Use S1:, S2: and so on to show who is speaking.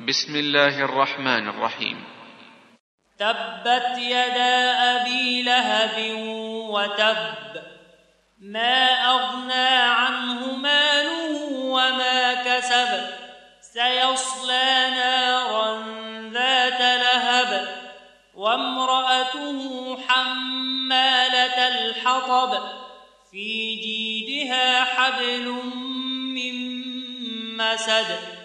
S1: بسم الله الرحمن الرحيم.
S2: تبت يدا أبي لهب وتب، ما أغنى عنه ماله وما كسب، سيصلى نارا ذات لهب، وامرأته حمالة الحطب، في جيدها حبل من مسد.